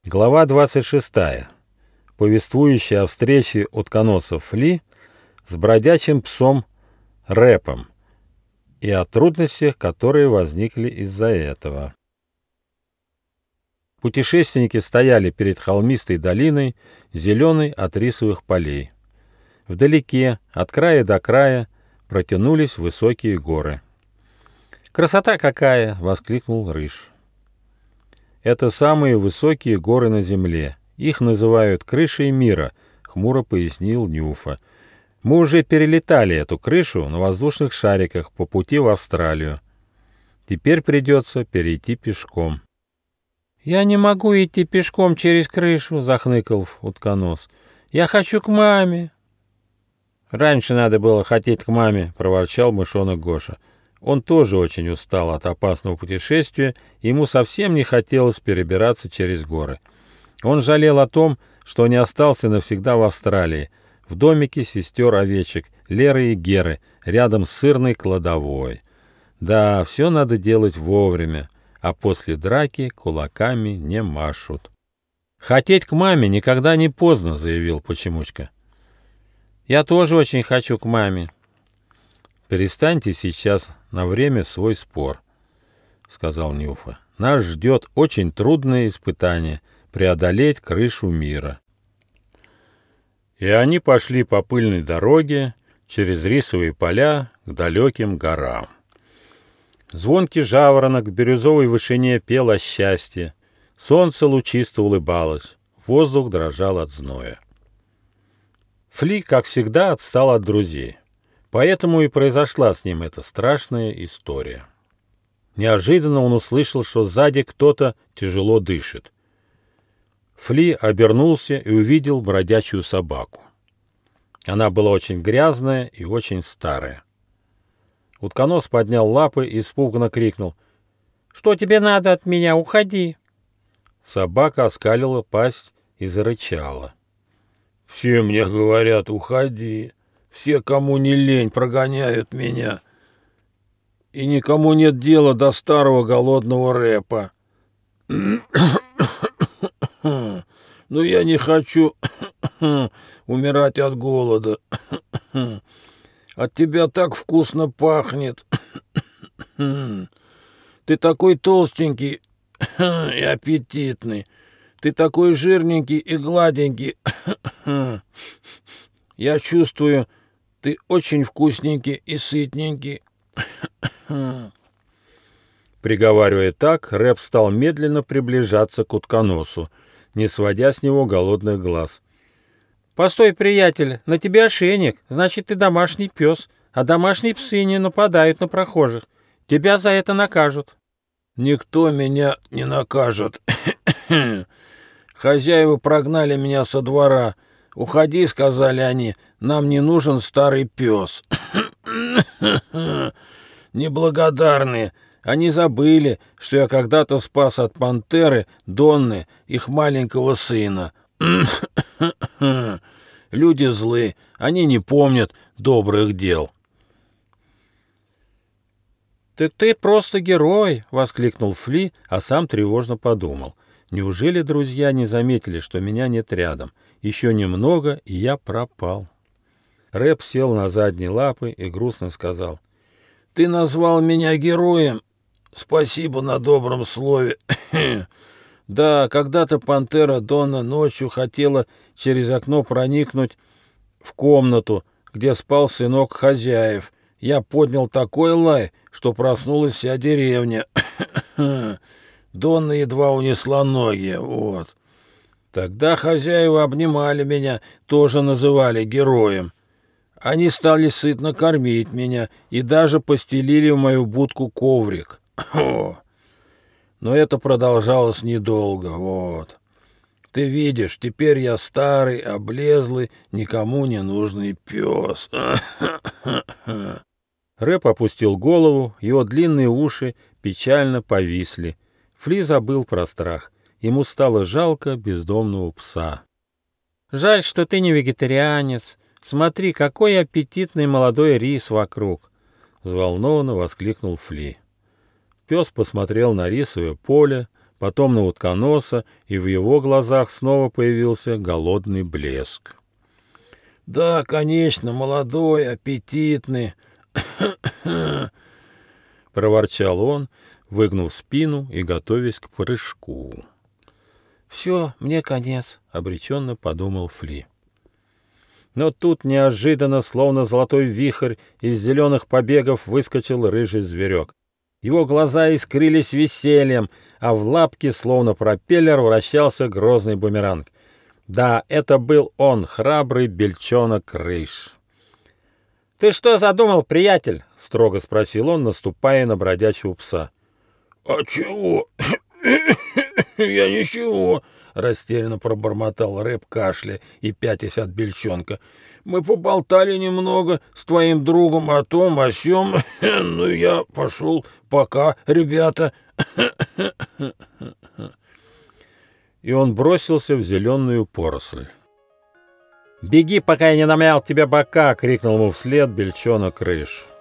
Глава 26, повествующая о встрече утконосов Фли с бродячим псом Рэпом и о трудностях, которые возникли из-за этого. Путешественники стояли перед холмистой долиной, зеленой от рисовых полей. Вдалеке, от края до края, протянулись высокие горы. «Красота какая!» — воскликнул Рыж. «Это самые высокие горы на земле. Их называют крышей мира», — хмуро пояснил Нюфа. «Мы уже перелетали эту крышу на воздушных шариках по пути в Австралию. Теперь придется перейти пешком». «Я не могу идти пешком через крышу», — захныкал утконос. «Я хочу к маме». «Раньше надо было хотеть к маме», — проворчал мышонок Гоша. Он тоже очень устал от опасного путешествия, и ему совсем не хотелось перебираться через горы. Он жалел о том, что не остался навсегда в Австралии, в домике сестер-овечек Леры и Геры, рядом с сырной кладовой. Да, все надо делать вовремя, а после драки кулаками не машут. «Хотеть к маме никогда не поздно», — заявил Почемучка. «Я тоже очень хочу к маме». «Перестаньте сейчас на время свой спор», — сказал Нюфа. «Нас ждет очень трудное испытание — преодолеть крышу мира». И они пошли по пыльной дороге через рисовые поля к далеким горам. Звонкий жаворонок в бирюзовой вышине пел о счастье, солнце лучисто улыбалось, воздух дрожал от зноя. Фли, как всегда, отстал от друзей. Поэтому и произошла с ним эта страшная история. Неожиданно он услышал, что сзади кто-то тяжело дышит. Фли обернулся и увидел бродячую собаку. Она была очень грязная и очень старая. Утконос поднял лапы и испуганно крикнул: «Что тебе надо от меня? Уходи!» Собака оскалила пасть и зарычала. «Все мне говорят, уходи. Все, кому не лень, прогоняют меня. И никому нет дела до старого голодного Рэпа. Но я не хочу умирать от голода. От тебя так вкусно пахнет. Ты такой толстенький и аппетитный. Ты такой жирненький и гладенький. Я чувствую, ты очень вкусненький и сытненький». Приговаривая так, Рэп стал медленно приближаться к утконосу, не сводя с него голодных глаз. «Постой, приятель, на тебе ошейник, значит, ты домашний пес, а домашние псы не нападают на прохожих. Тебя за это накажут». «Никто меня не накажет. Хозяева прогнали меня со двора. Уходи, — сказали они, — нам не нужен старый пес». Неблагодарные. Они забыли, что я когда-то спас от пантеры Донны, их маленького сына. Люди злы, они не помнят добрых дел. «Так ты просто герой!» — воскликнул Фли, а сам тревожно подумал. «Неужели друзья не заметили, что меня нет рядом? Еще немного, и я пропал». Рэп сел на задние лапы и грустно сказал: «Ты назвал меня героем. Спасибо на добром слове. Да, когда-то пантера Донна ночью хотела через окно проникнуть в комнату, где спал сынок хозяев. Я поднял такой лай, что проснулась вся деревня. Донна едва унесла ноги, вот. Тогда хозяева обнимали меня, тоже называли героем. Они стали сытно кормить меня и даже постелили в мою будку коврик. Но это продолжалось недолго, вот. Ты видишь, теперь я старый, облезлый, никому не нужный пес». Рэп опустил голову, его длинные уши печально повисли. Фли забыл про страх. Ему стало жалко бездомного пса. «Жаль, что ты не вегетарианец. Смотри, какой аппетитный молодой рис вокруг!» — взволнованно воскликнул Фли. Пес посмотрел на рисовое поле, потом на утконоса, и в его глазах снова появился голодный блеск. «Да, конечно, молодой, аппетитный», — проворчал он, выгнув спину и готовясь к прыжку. «Все, мне конец», — обреченно подумал Фли. Но тут неожиданно, словно золотой вихрь, из зеленых побегов выскочил рыжий зверек. Его глаза искрились весельем, а в лапке, словно пропеллер, вращался грозный бумеранг. Да, это был он, храбрый бельчонок-рыж. «Ты что задумал, приятель?» — строго спросил он, наступая на бродячего пса. «А чего? Я ничего», — растерянно пробормотал Рэп, кашля и пятясь от бельчонка. «Мы поболтали немного с твоим другом о том, о сём. Ну, я пошел. Пока, ребята». И он бросился в зеленую поросль. «Беги, пока я не намял тебе бока!» — крикнул ему вслед бельчонок-рыж.